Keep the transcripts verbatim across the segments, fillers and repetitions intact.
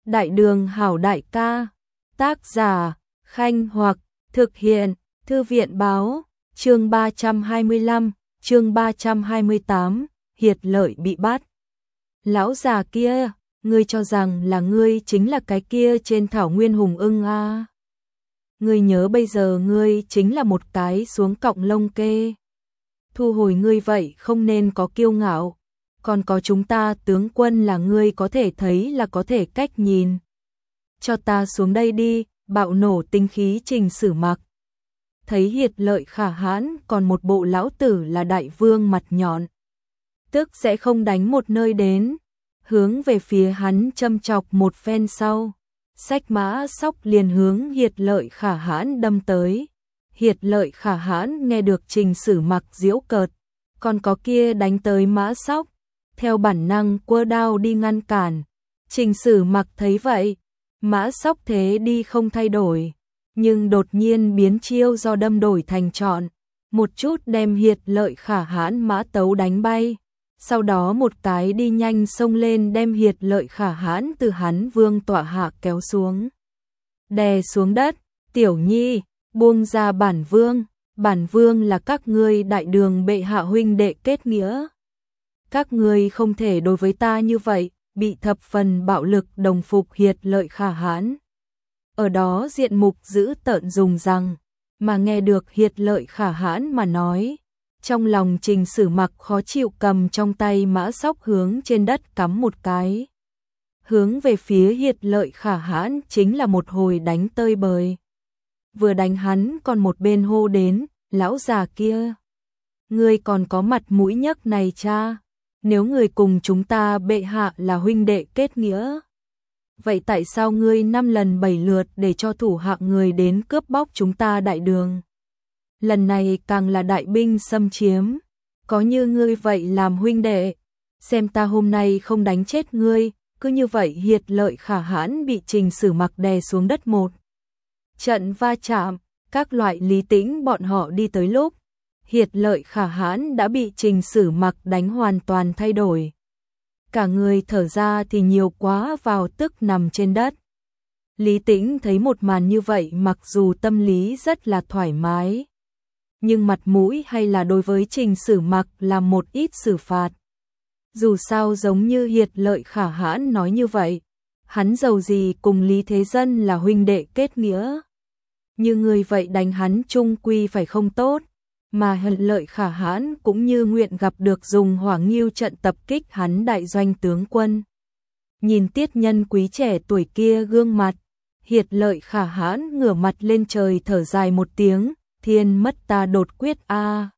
Đại đường hảo đại ca, tác giả, Khanh Hoặc, thực hiện, Thư viện báo, chương ba trăm hai mươi lăm, chương ba trăm hai mươi tám, Hiệt Lợi bị bắt. Lão già kia, ngươi cho rằng là ngươi chính là cái kia trên thảo nguyên hùng ưng a? Ngươi nhớ bây giờ ngươi chính là một cái xuống cọng lông kê. Thu hồi ngươi vậy không nên có kiêu ngạo, còn có chúng ta tướng quân là ngươi có thể thấy là có thể cách nhìn. Cho ta xuống đây đi, bạo nổ tinh khí Trình Sử Mặc. Thấy Hiệt Lợi khả hãn còn một bộ lão tử là đại vương mặt nhọn, tức sẽ không đánh một nơi đến, hướng về phía hắn châm chọc một phen sau, xách mã sóc liền hướng Hiệt Lợi khả hãn đâm tới. Hiệt Lợi khả hãn nghe được Trình Sử Mặc giễu cợt, còn có kia đánh tới mã sóc, theo bản năng quơ đao đi ngăn cản. Trình Sử Mặc thấy vậy, mã sóc thế đi không thay đổi, nhưng đột nhiên biến chiêu do đâm đổi thành trọn, một chút đem Hiệt Lợi khả hãn mã tấu đánh bay, sau đó một cái đi nhanh xông lên đem Hiệt Lợi khả hãn từ hắn vương tọa hạ kéo xuống, đè xuống đất. Tiểu nhi, buông ra bản vương, bản vương là các ngươi đại đường bệ hạ huynh đệ kết nghĩa. Các ngươi không thể đối với ta như vậy. Bị thập phần bạo lực đồng phục Hiệt Lợi khả hãn. Ở đó diện mục giữ tợn dùng rằng, mà nghe được Hiệt Lợi khả hãn mà nói. Trong lòng Trình Sử Mặc khó chịu cầm trong tay mã sóc hướng trên đất cắm một cái. Hướng về phía Hiệt Lợi khả hãn chính là một hồi đánh tơi bời. Vừa đánh hắn còn một bên hô đến, lão già kia. Ngươi còn có mặt mũi nhấc này cha? Nếu người cùng chúng ta bệ hạ là huynh đệ kết nghĩa, vậy tại sao ngươi năm lần bảy lượt để cho thủ hạ người đến cướp bóc chúng ta đại đường? Lần này càng là đại binh xâm chiếm, có như ngươi vậy làm huynh đệ, xem ta hôm nay không đánh chết ngươi. Cứ như vậy Hiệt Lợi khả hãn bị Trình Sử Mặc đè xuống đất một trận va chạm, các loại Lý Tĩnh bọn họ đi tới lúc Hiệt Lợi khả hãn đã bị Trình Sử Mặc đánh hoàn toàn thay đổi. Cả người thở ra thì nhiều quá vào tức nằm trên đất. Lý Tĩnh thấy một màn như vậy mặc dù tâm lý rất là thoải mái, nhưng mặt mũi hay là đối với Trình Sử Mặc là một ít xử phạt. Dù sao giống như Hiệt Lợi khả hãn nói như vậy, hắn giàu gì cùng Lý Thế Dân là huynh đệ kết nghĩa. Như người vậy đánh hắn chung quy phải không tốt. Mà Hiệt Lợi khả hãn cũng như nguyện gặp được dùng hỏa nghiêu trận tập kích hắn đại doanh tướng quân. Nhìn tiết nhân quý trẻ tuổi kia gương mặt, Hiệt Lợi khả hãn ngửa mặt lên trời thở dài một tiếng, thiên mất ta đột quyết a.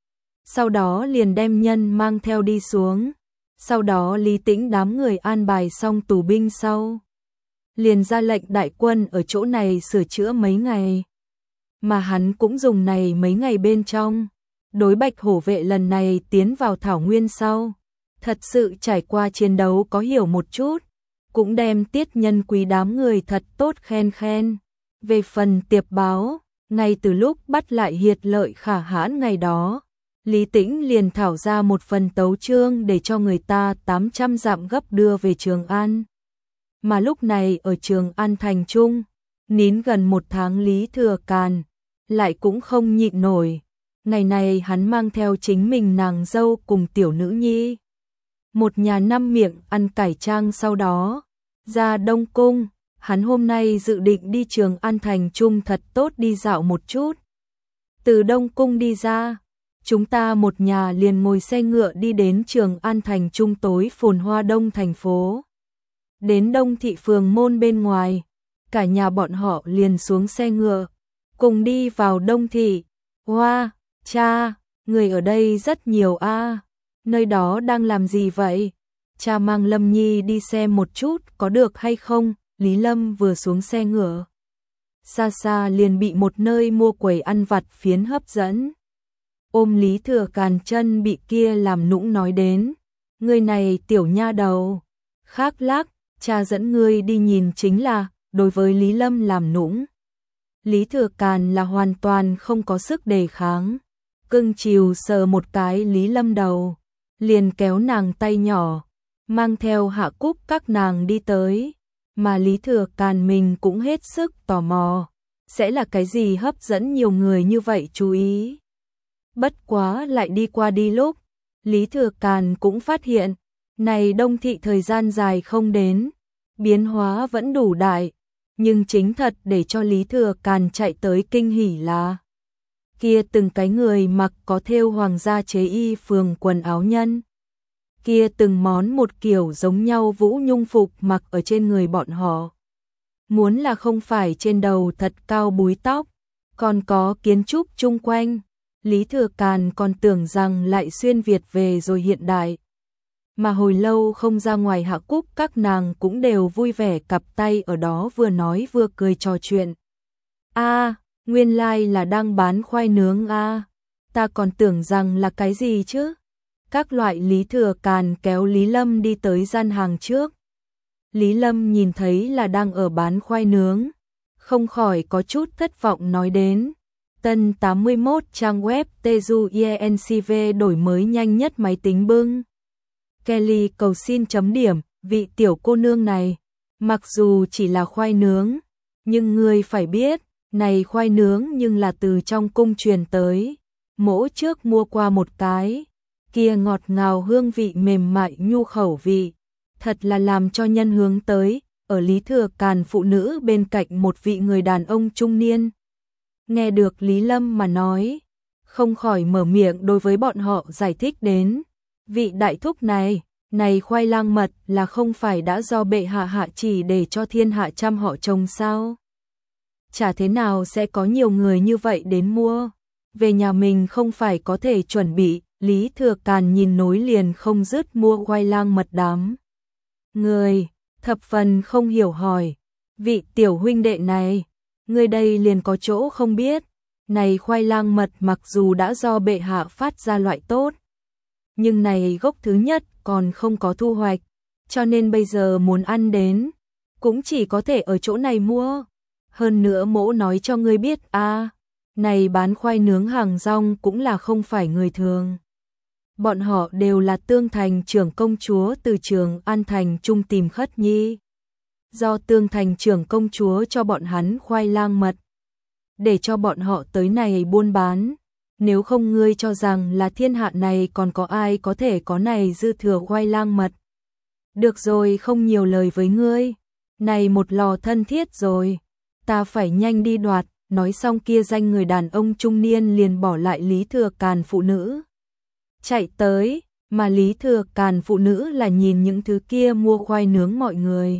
Sau đó liền đem nhân mang theo đi xuống. Sau đó Lý Tĩnh đám người an bài xong tù binh sau, liền ra lệnh đại quân ở chỗ này sửa chữa mấy ngày. Mà hắn cũng dùng này mấy ngày bên trong, đối Bạch Hổ vệ lần này tiến vào thảo nguyên sau, thật sự trải qua chiến đấu có hiểu một chút, cũng đem tiết nhân quý đám người thật tốt khen khen. Về phần Tiệp Báo, ngay từ lúc bắt lại Hiệt Lợi khả hãn ngày đó, Lý Tĩnh liền thảo ra một phần tấu chương để cho người ta tám trăm dặm gấp đưa về Trường An. Mà lúc này ở Trường An thành trung, nín gần một tháng Lý Thừa Càn lại cũng không nhịn nổi. Ngày này hắn mang theo chính mình nàng dâu cùng tiểu nữ nhi, một nhà năm miệng ăn cải trang, sau đó ra Đông Cung. Hắn hôm nay dự định đi Trường An thành trung thật tốt đi dạo một chút. Từ Đông Cung đi ra, chúng ta một nhà liền ngồi xe ngựa đi đến Trường An thành trung tối phồn hoa đông thành phố. Đến Đông thị phường môn bên ngoài, cả nhà bọn họ liền xuống xe ngựa, cùng đi vào Đông thị. Hoa, cha, người ở đây rất nhiều a. Nơi đó đang làm gì vậy? Cha mang Lâm Nhi đi xem một chút có được hay không? Lý Lâm vừa xuống xe ngựa, xa xa liền bị một nơi mua quầy ăn vặt phiến hấp dẫn. Ôm Lý Thừa Càn chân bị kia làm nũng nói đến, người này tiểu nha đầu, khác lác, cha dẫn ngươi đi nhìn chính là. Đối với Lý Lâm làm nũng, Lý Thừa Càn là hoàn toàn không có sức đề kháng, cưng chiều sờ một cái Lý Lâm đầu, liền kéo nàng tay nhỏ, mang theo Hạ Cúc các nàng đi tới. mà Lý Thừa Càn mình cũng hết sức tò mò, sẽ là cái gì hấp dẫn nhiều người như vậy chú ý. Bất quá lại đi qua đi lúc, Lý Thừa Càn cũng phát hiện, này Đông Thị thời gian dài không đến, biến hóa vẫn đủ đại, nhưng chính thật để cho Lý Thừa Càn chạy tới kinh hỉ là kia từng cái người mặc có thêu hoàng gia chế y phường quần áo nhân. Kia từng món một kiểu giống nhau vũ nhung phục mặc ở trên người bọn họ. Muốn là không phải trên đầu thật cao búi tóc, còn có kiến trúc chung quanh, Lý Thừa Càn còn tưởng rằng lại xuyên Việt về rồi hiện đại. Mà hồi lâu không ra ngoài Hạ Cúc các nàng cũng đều vui vẻ cặp tay ở đó vừa nói vừa cười trò chuyện. A, nguyên lai là đang bán khoai nướng a, ta còn tưởng rằng là cái gì chứ. Các loại Lý Thừa Càn kéo Lý Lâm đi tới gian hàng trước. Lý Lâm nhìn thấy là đang ở bán khoai nướng, không khỏi có chút thất vọng nói đến. Tân tám mươi mốt trang web Teju i en xê vê đổi mới nhanh nhất máy tính bưng. Kelly cầu xin chấm điểm, vị tiểu cô nương này, mặc dù chỉ là khoai nướng, nhưng ngươi phải biết, này khoai nướng nhưng là từ trong cung truyền tới. Mỗ trước mua qua một cái, kia ngọt ngào hương vị mềm mại nhu khẩu vị, thật là làm cho nhân hướng tới. Ở Lý Thừa Càn phụ nữ bên cạnh một vị người đàn ông trung niên. Nghe được Lý Lâm mà nói, không khỏi mở miệng đối với bọn họ giải thích đến. Vị đại thúc này, này khoai lang mật là không phải đã do bệ hạ hạ chỉ để cho thiên hạ trăm họ trồng sao? Chả thế nào sẽ có nhiều người như vậy đến mua. Về nhà mình không phải có thể chuẩn bị. Lý Thừa Càn nhìn nối liền không dứt mua khoai lang mật đám người, thập phần không hiểu hỏi. Vị tiểu huynh đệ này, người đây liền có chỗ không biết. Này khoai lang mật mặc dù đã do bệ hạ phát ra loại tốt, nhưng này gốc thứ nhất còn không có thu hoạch, cho nên bây giờ muốn ăn đến, cũng chỉ có thể ở chỗ này mua. Hơn nữa mỗ nói cho ngươi biết a, à, này bán khoai nướng hàng rong cũng là không phải người thường. Bọn họ đều là Tương Thành trưởng công chúa từ Trường An Thành trung tìm khất nhi. Do Tương Thành trưởng công chúa cho bọn hắn khoai lang mật, để cho bọn họ tới này buôn bán. Nếu không ngươi cho rằng là thiên hạ này còn có ai có thể có này dư thừa khoai lang mật. Được rồi, không nhiều lời với ngươi. Này một lò thân thiết rồi, ta phải nhanh đi đoạt. Nói xong kia danh người đàn ông trung niên liền bỏ lại Lý Thừa Càn phụ nữ. Chạy tới, mà Lý Thừa Càn phụ nữ là nhìn những thứ kia mua khoai nướng mọi người.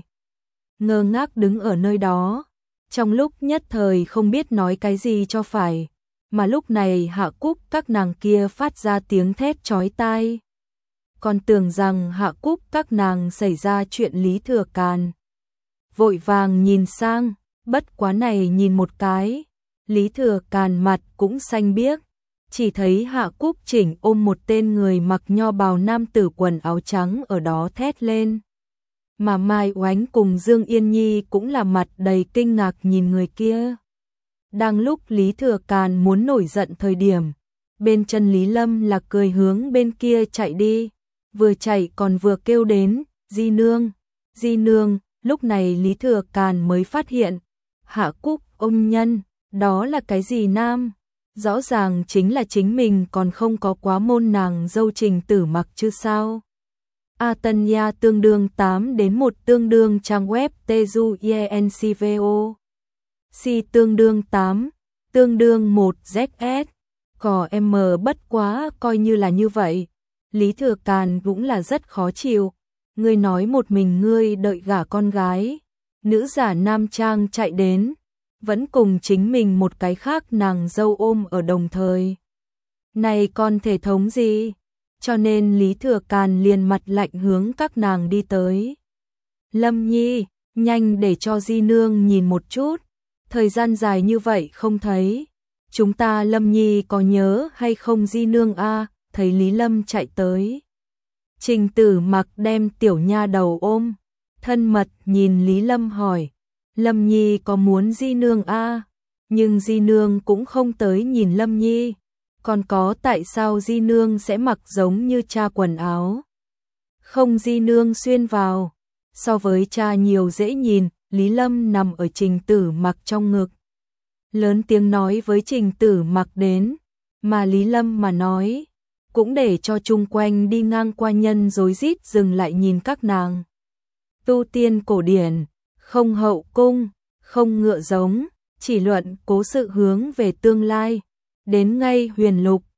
Ngơ ngác đứng ở nơi đó, trong lúc nhất thời không biết nói cái gì cho phải. Mà lúc này Hạ Cúc các nàng kia phát ra tiếng thét chói tai. Còn tưởng rằng Hạ Cúc các nàng xảy ra chuyện Lý Thừa Càn. Vội vàng nhìn sang, bất quá này nhìn một cái, Lý Thừa Càn mặt cũng xanh biếc. Chỉ thấy Hạ Cúc chỉnh ôm một tên người mặc nho bào nam tử quần áo trắng ở đó thét lên. Mà Mai Oánh cùng Dương Yên Nhi cũng là mặt đầy kinh ngạc nhìn người kia. Đang lúc Lý Thừa Càn muốn nổi giận thời điểm, bên chân Lý Lâm là cười hướng bên kia chạy đi, vừa chạy còn vừa kêu đến, Di Nương, Di Nương. Lúc này Lý Thừa Càn mới phát hiện, Hạ Cúc ôm nhân, đó là cái gì nam? Rõ ràng chính là chính mình còn không có quá môn nàng dâu Trình Tử Mặc chứ sao. A Tân Nha tương đương tám đến một tương đương trang web Teju i en xê vê o. Si tương đương tám, tương đương một Z S. Cò M bất quá coi như là như vậy. Lý Thừa Càn cũng là rất khó chịu. Ngươi nói một mình ngươi đợi gả con gái. Nữ giả nam trang chạy đến. Vẫn cùng chính mình một cái khác nàng dâu ôm ở đồng thời. Này con thể thống gì? Cho nên Lý Thừa Càn liền mặt lạnh hướng các nàng đi tới. Lâm Nhi, nhanh để cho Di Nương nhìn một chút. Thời gian dài như vậy không thấy. Chúng ta Lâm Nhi có nhớ hay không Di Nương a? Thấy Lý Lâm chạy tới. Trình Tử Mặc đem tiểu nha đầu ôm. Thân mật nhìn Lý Lâm hỏi. Lâm Nhi có muốn Di Nương a? Nhưng Di Nương cũng không tới nhìn Lâm Nhi. Còn có tại sao Di Nương sẽ mặc giống như cha quần áo? Không Di Nương xuyên vào. so với cha nhiều dễ nhìn. Lý Lâm nằm ở Trình Tử Mặc trong ngực, lớn tiếng nói với Trình Tử Mặc đến, mà Lý Lâm mà nói, cũng để cho chung quanh đi ngang qua nhân rối rít dừng lại nhìn các nàng. Tu tiên cổ điển, không hậu cung, không ngựa giống, chỉ luận cố sự hướng về tương lai, đến ngay huyền lục,